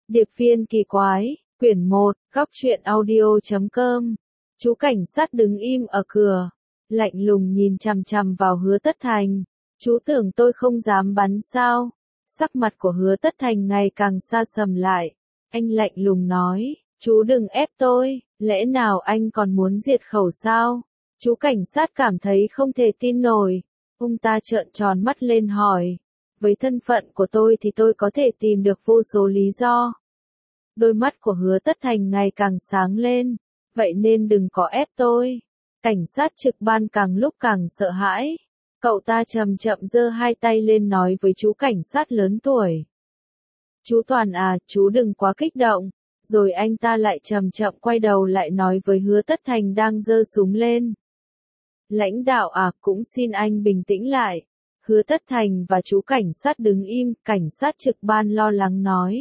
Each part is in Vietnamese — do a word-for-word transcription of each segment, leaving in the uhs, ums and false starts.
Điệp viên kỳ quái, quyển một, góc truyện audio chấm com. Chú cảnh sát đứng im ở cửa, lạnh lùng nhìn chằm chằm vào Hứa Tất Thành. Chú tưởng tôi không dám bắn sao? Sắc mặt của Hứa Tất Thành ngày càng xa sầm lại. Anh lạnh lùng nói, chú đừng ép tôi, lẽ nào anh còn muốn diệt khẩu sao? Chú cảnh sát cảm thấy không thể tin nổi. Ông ta trợn tròn mắt lên hỏi, với thân phận của tôi thì tôi có thể tìm được vô số lý do. Đôi mắt của Hứa Tất Thành ngày càng sáng lên, vậy nên đừng có ép tôi. Cảnh sát trực ban càng lúc càng sợ hãi. Cậu ta chậm chậm giơ hai tay lên nói với chú cảnh sát lớn tuổi. Chú Toàn à, chú đừng quá kích động. Rồi anh ta lại chậm chậm quay đầu lại nói với Hứa Tất Thành đang giơ súng lên. Lãnh đạo à, cũng xin anh bình tĩnh lại. Hứa Tất Thành và chú cảnh sát đứng im, cảnh sát trực ban lo lắng nói.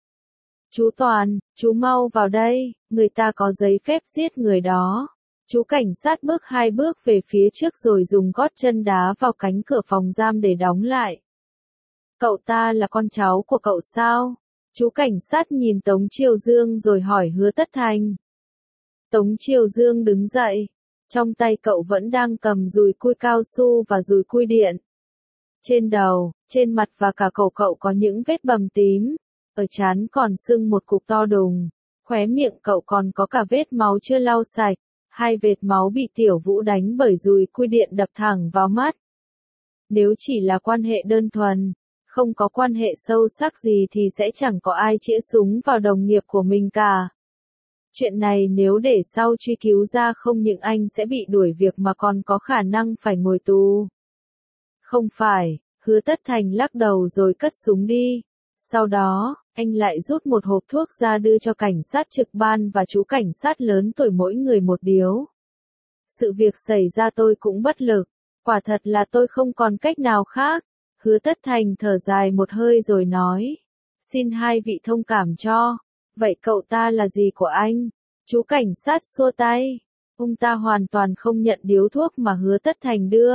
Chú Toàn, chú mau vào đây, người ta có giấy phép giết người đó. Chú cảnh sát bước hai bước về phía trước rồi dùng gót chân đá vào cánh cửa phòng giam để đóng lại. Cậu ta là con cháu của cậu sao? Chú cảnh sát nhìn Tống Triều Dương rồi hỏi Hứa Tất Thành. Tống Triều Dương đứng dậy, trong tay cậu vẫn đang cầm dùi cui cao su và dùi cui điện. Trên đầu, trên mặt và cả cổ cậu có những vết bầm tím, ở trán còn sưng một cục to đùng, khóe miệng cậu còn có cả vết máu chưa lau sạch, hai vệt máu bị Tiểu Vũ đánh bởi dùi cui điện đập thẳng vào mắt. Nếu chỉ là quan hệ đơn thuần, không có quan hệ sâu sắc gì thì sẽ chẳng có ai chĩa súng vào đồng nghiệp của mình cả. Chuyện này nếu để sau truy cứu ra không những anh sẽ bị đuổi việc mà còn có khả năng phải ngồi tù. Không phải, Hứa Tất Thành lắc đầu rồi cất súng đi. Sau đó, anh lại rút một hộp thuốc ra đưa cho cảnh sát trực ban và chú cảnh sát lớn tuổi mỗi người một điếu. Sự việc xảy ra tôi cũng bất lực, quả thật là tôi không còn cách nào khác. Hứa Tất Thành thở dài một hơi rồi nói, xin hai vị thông cảm cho. Vậy cậu ta là gì của anh? Chú cảnh sát xua tay. Ông ta hoàn toàn không nhận điếu thuốc mà Hứa Tất Thành đưa.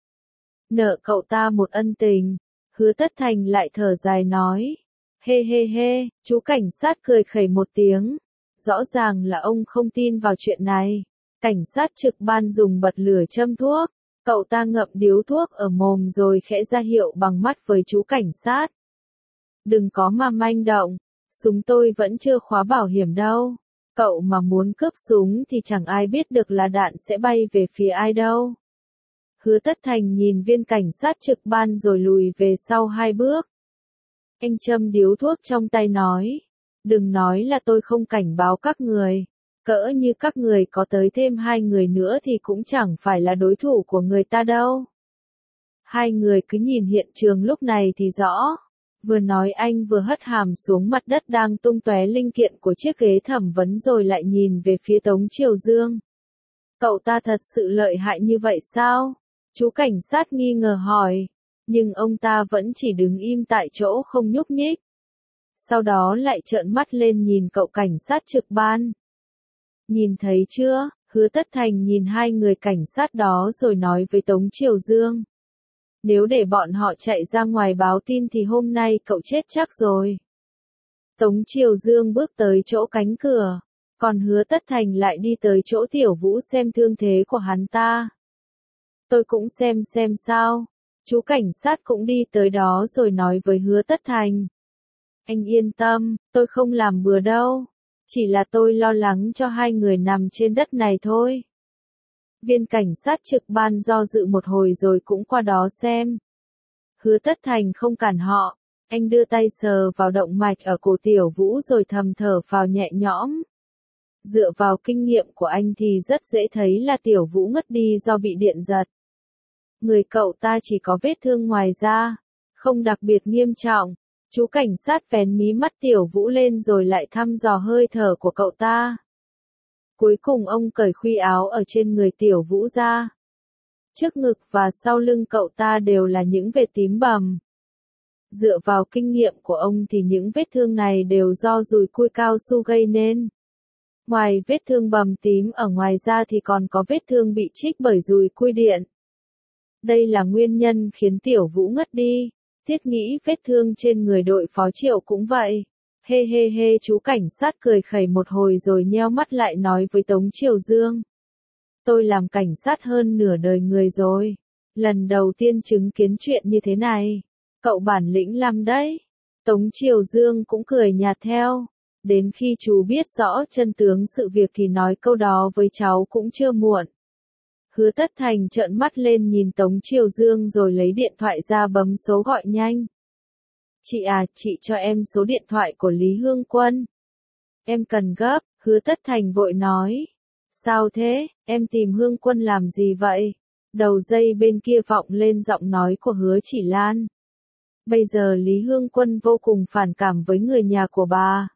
Nợ cậu ta một ân tình. Hứa Tất Thành lại thở dài nói. Hê hê hê, chú cảnh sát cười khẩy một tiếng. Rõ ràng là ông không tin vào chuyện này. Cảnh sát trực ban dùng bật lửa châm thuốc. Cậu ta ngậm điếu thuốc ở mồm rồi khẽ ra hiệu bằng mắt với chú cảnh sát. Đừng có mà manh động. Súng tôi vẫn chưa khóa bảo hiểm đâu. Cậu mà muốn cướp súng thì chẳng ai biết được là đạn sẽ bay về phía ai đâu. Hứa Tất Thành nhìn viên cảnh sát trực ban rồi lùi về sau hai bước. Anh châm điếu thuốc trong tay nói. Đừng nói là tôi không cảnh báo các người. Cỡ như các người có tới thêm hai người nữa thì cũng chẳng phải là đối thủ của người ta đâu. Hai người cứ nhìn hiện trường lúc này thì rõ. Vừa nói anh vừa hất hàm xuống mặt đất đang tung tóe linh kiện của chiếc ghế thẩm vấn rồi lại nhìn về phía Tống Triều Dương. Cậu ta thật sự lợi hại như vậy sao? Chú cảnh sát nghi ngờ hỏi. Nhưng ông ta vẫn chỉ đứng im tại chỗ không nhúc nhích. Sau đó lại trợn mắt lên nhìn cậu cảnh sát trực ban. Nhìn thấy chưa? Hứa Tất Thành nhìn hai người cảnh sát đó rồi nói với Tống Triều Dương. Nếu để bọn họ chạy ra ngoài báo tin thì hôm nay cậu chết chắc rồi. Tống Triều Dương bước tới chỗ cánh cửa, còn Hứa Tất Thành lại đi tới chỗ Tiểu Vũ xem thương thế của hắn ta. Tôi cũng xem xem sao. Chú cảnh sát cũng đi tới đó rồi nói với Hứa Tất Thành. Anh yên tâm, tôi không làm bừa đâu. Chỉ là tôi lo lắng cho hai người nằm trên đất này thôi. Viên cảnh sát trực ban do dự một hồi rồi cũng qua đó xem. Hứa Tất Thành không cản họ. Anh đưa tay sờ vào động mạch ở cổ Tiểu Vũ rồi thầm thở phào nhẹ nhõm. Dựa vào kinh nghiệm của anh thì rất dễ thấy là Tiểu Vũ ngất đi do bị điện giật. Người cậu ta chỉ có vết thương ngoài da, không đặc biệt nghiêm trọng. Chú cảnh sát vén mí mắt Tiểu Vũ lên rồi lại thăm dò hơi thở của cậu ta. Cuối cùng ông cởi khuy áo ở trên người Tiểu Vũ ra. Trước ngực và sau lưng cậu ta đều là những vết tím bầm. Dựa vào kinh nghiệm của ông thì những vết thương này đều do dùi cui cao su gây nên. Ngoài vết thương bầm tím ở ngoài da thì còn có vết thương bị trích bởi dùi cui điện. Đây là nguyên nhân khiến Tiểu Vũ ngất đi. Thiết nghĩ vết thương trên người đội phó Triệu cũng vậy. Hê hê hê, chú cảnh sát cười khẩy một hồi rồi nheo mắt lại nói với Tống Triều Dương. Tôi làm cảnh sát hơn nửa đời người rồi. Lần đầu tiên chứng kiến chuyện như thế này. Cậu bản lĩnh lắm đấy. Tống Triều Dương cũng cười nhạt theo. Đến khi chú biết rõ chân tướng sự việc thì nói câu đó với cháu cũng chưa muộn. Hứa Tất Thành trợn mắt lên nhìn Tống Triều Dương rồi lấy điện thoại ra bấm số gọi nhanh. Chị à, chị cho em số điện thoại của Lý Hương Quân. Em cần gấp, Hứa Tất Thành vội nói. Sao thế, em tìm Hương Quân làm gì vậy? Đầu dây bên kia vọng lên giọng nói của Hứa Chỉ Lan. Bây giờ Lý Hương Quân vô cùng phản cảm với người nhà của bà.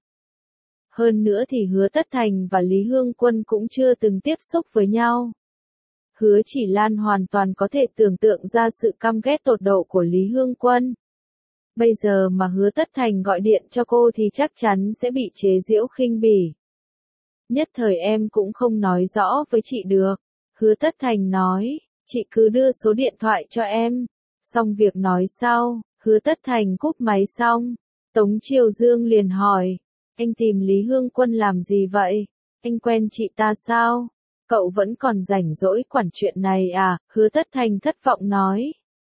Hơn nữa thì Hứa Tất Thành và Lý Hương Quân cũng chưa từng tiếp xúc với nhau. Hứa Chỉ Lan hoàn toàn có thể tưởng tượng ra sự căm ghét tột độ của Lý Hương Quân. Bây giờ mà Hứa Tất Thành gọi điện cho cô thì chắc chắn sẽ bị chế giễu khinh bỉ. Nhất thời em cũng không nói rõ với chị được. Hứa Tất Thành nói, chị cứ đưa số điện thoại cho em. Xong việc nói sau, Hứa Tất Thành cúp máy xong. Tống Triều Dương liền hỏi, anh tìm Lý Hương Quân làm gì vậy? Anh quen chị ta sao? Cậu vẫn còn rảnh rỗi quản chuyện này à? Hứa Tất Thành thất vọng nói.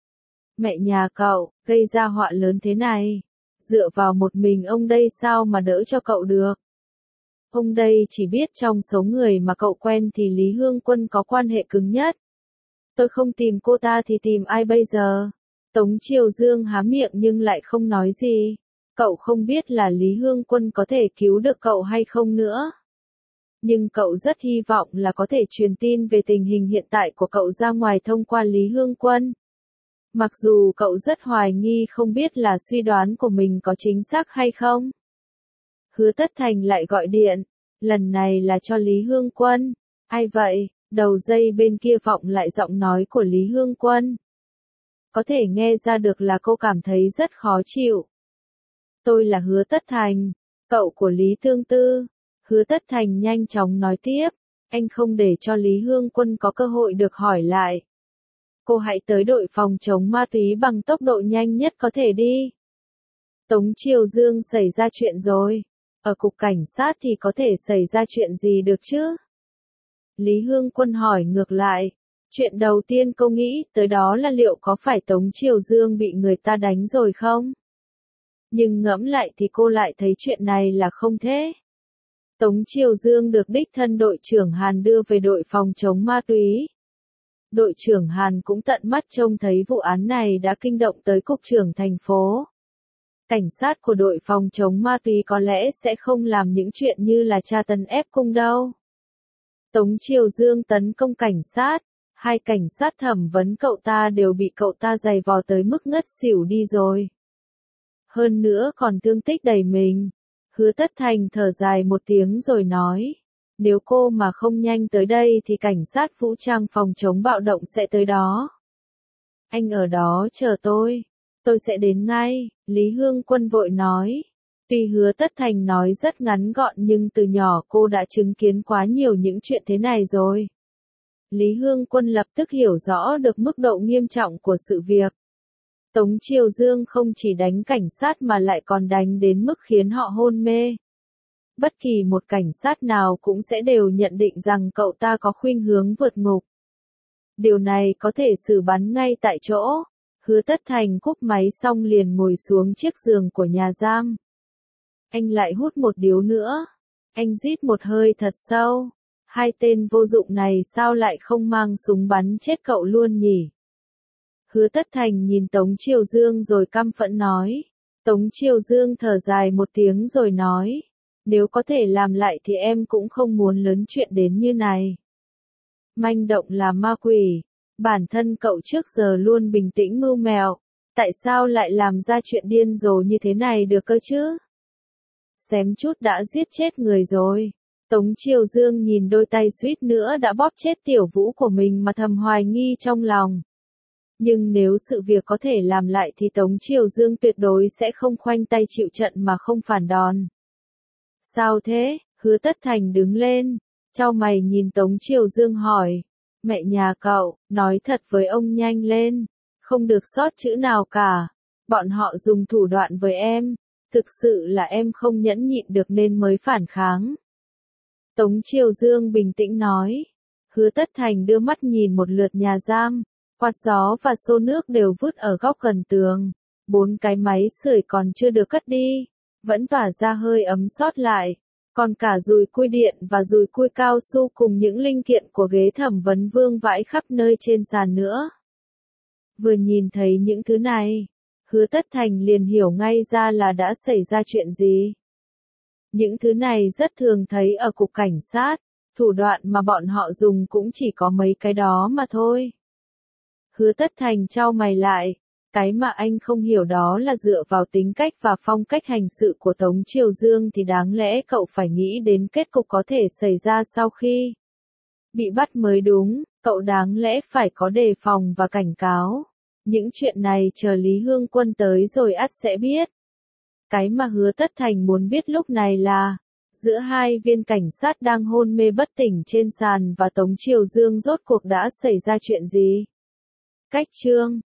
Mẹ nhà cậu, gây ra họa lớn thế này. Dựa vào một mình ông đây sao mà đỡ cho cậu được? Ông đây chỉ biết trong số người mà cậu quen thì Lý Hương Quân có quan hệ cứng nhất. Tôi không tìm cô ta thì tìm ai bây giờ? Tống Triều Dương há miệng nhưng lại không nói gì. Cậu không biết là Lý Hương Quân có thể cứu được cậu hay không nữa. Nhưng cậu rất hy vọng là có thể truyền tin về tình hình hiện tại của cậu ra ngoài thông qua Lý Hương Quân. Mặc dù cậu rất hoài nghi không biết là suy đoán của mình có chính xác hay không. Hứa Tất Thành lại gọi điện, lần này là cho Lý Hương Quân. Ai vậy? Đầu dây bên kia vọng lại giọng nói của Lý Hương Quân. Có thể nghe ra được là cô cảm thấy rất khó chịu. Tôi là Hứa Tất Thành, cậu của Lý Tương Tư. Hứa Tất Thành nhanh chóng nói tiếp, anh không để cho Lý Hương Quân có cơ hội được hỏi lại. Cô hãy tới đội phòng chống ma túy bằng tốc độ nhanh nhất có thể đi. Tống Triều Dương xảy ra chuyện rồi. Ở cục cảnh sát thì có thể xảy ra chuyện gì được chứ? Lý Hương Quân hỏi ngược lại. Chuyện đầu tiên cô nghĩ tới đó là liệu có phải Tống Triều Dương bị người ta đánh rồi không? Nhưng ngẫm lại thì cô lại thấy chuyện này là không thế. Tống Triều Dương được đích thân đội trưởng Hàn đưa về đội phòng chống ma túy. Đội trưởng Hàn cũng tận mắt trông thấy vụ án này đã kinh động tới cục trưởng thành phố. Cảnh sát của đội phòng chống ma túy có lẽ sẽ không làm những chuyện như là tra tấn ép cung đâu. Tống Triều Dương tấn công cảnh sát, hai cảnh sát thẩm vấn cậu ta đều bị cậu ta giày vò tới mức ngất xỉu đi rồi. Hơn nữa còn thương tích đầy mình. Hứa Tất Thành thở dài một tiếng rồi nói, nếu cô mà không nhanh tới đây thì cảnh sát vũ trang phòng chống bạo động sẽ tới đó. Anh ở đó chờ tôi. Tôi sẽ đến ngay, Lý Hương Quân vội nói. Tuy Hứa Tất Thành nói rất ngắn gọn nhưng từ nhỏ cô đã chứng kiến quá nhiều những chuyện thế này rồi. Lý Hương Quân lập tức hiểu rõ được mức độ nghiêm trọng của sự việc. Tống Triều Dương không chỉ đánh cảnh sát mà lại còn đánh đến mức khiến họ hôn mê. Bất kỳ một cảnh sát nào cũng sẽ đều nhận định rằng cậu ta có khuynh hướng vượt ngục. Điều này có thể xử bắn ngay tại chỗ. Hứa Tất Thành cúp máy xong liền ngồi xuống chiếc giường của nhà giam. Anh lại hút một điếu nữa. Anh rít một hơi thật sâu. Hai tên vô dụng này sao lại không mang súng bắn chết cậu luôn nhỉ? Hứa Tất Thành nhìn Tống Triều Dương rồi căm phẫn nói. Tống Triều Dương thở dài một tiếng rồi nói. Nếu có thể làm lại thì em cũng không muốn lớn chuyện đến như này. Manh động là ma quỷ. Bản thân cậu trước giờ luôn bình tĩnh mưu mẹo. Tại sao lại làm ra chuyện điên rồ như thế này được cơ chứ? Xém chút đã giết chết người rồi. Tống Triều Dương nhìn đôi tay suýt nữa đã bóp chết Tiểu Vũ của mình mà thầm hoài nghi trong lòng. Nhưng nếu sự việc có thể làm lại thì Tống Triều Dương tuyệt đối sẽ không khoanh tay chịu trận mà không phản đòn. Sao thế? Hứa Tất Thành đứng lên, chau mày nhìn Tống Triều Dương hỏi. Mẹ nhà cậu, nói thật với ông nhanh lên, không được sót chữ nào cả. Bọn họ dùng thủ đoạn với em, Thực sự là em không nhẫn nhịn được nên mới phản kháng. Tống Triều Dương bình tĩnh nói. Hứa Tất Thành đưa mắt nhìn một lượt nhà giam, quạt gió và xô nước đều vứt ở góc gần tường. Bốn cái máy sưởi còn chưa được cất đi, vẫn tỏa ra hơi ấm sót lại. Còn cả dùi cui điện và dùi cui cao su cùng những linh kiện của ghế thẩm vấn vương vãi khắp nơi trên sàn nữa. Vừa nhìn thấy những thứ này, Hứa Tất Thành liền hiểu ngay ra là đã xảy ra chuyện gì. Những thứ này rất thường thấy ở cục cảnh sát, thủ đoạn mà bọn họ dùng cũng chỉ có mấy cái đó mà thôi. Hứa Tất Thành chau mày lại, cái mà anh không hiểu đó là dựa vào tính cách và phong cách hành sự của Tống Triều Dương thì đáng lẽ cậu phải nghĩ đến kết cục có thể xảy ra sau khi bị bắt mới đúng, cậu đáng lẽ phải có đề phòng và cảnh cáo. Những chuyện này chờ Lý Hương Quân tới rồi ắt sẽ biết. Cái mà Hứa Tất Thành muốn biết lúc này là, giữa hai viên cảnh sát đang hôn mê bất tỉnh trên sàn và Tống Triều Dương rốt cuộc đã xảy ra chuyện gì? Cách chương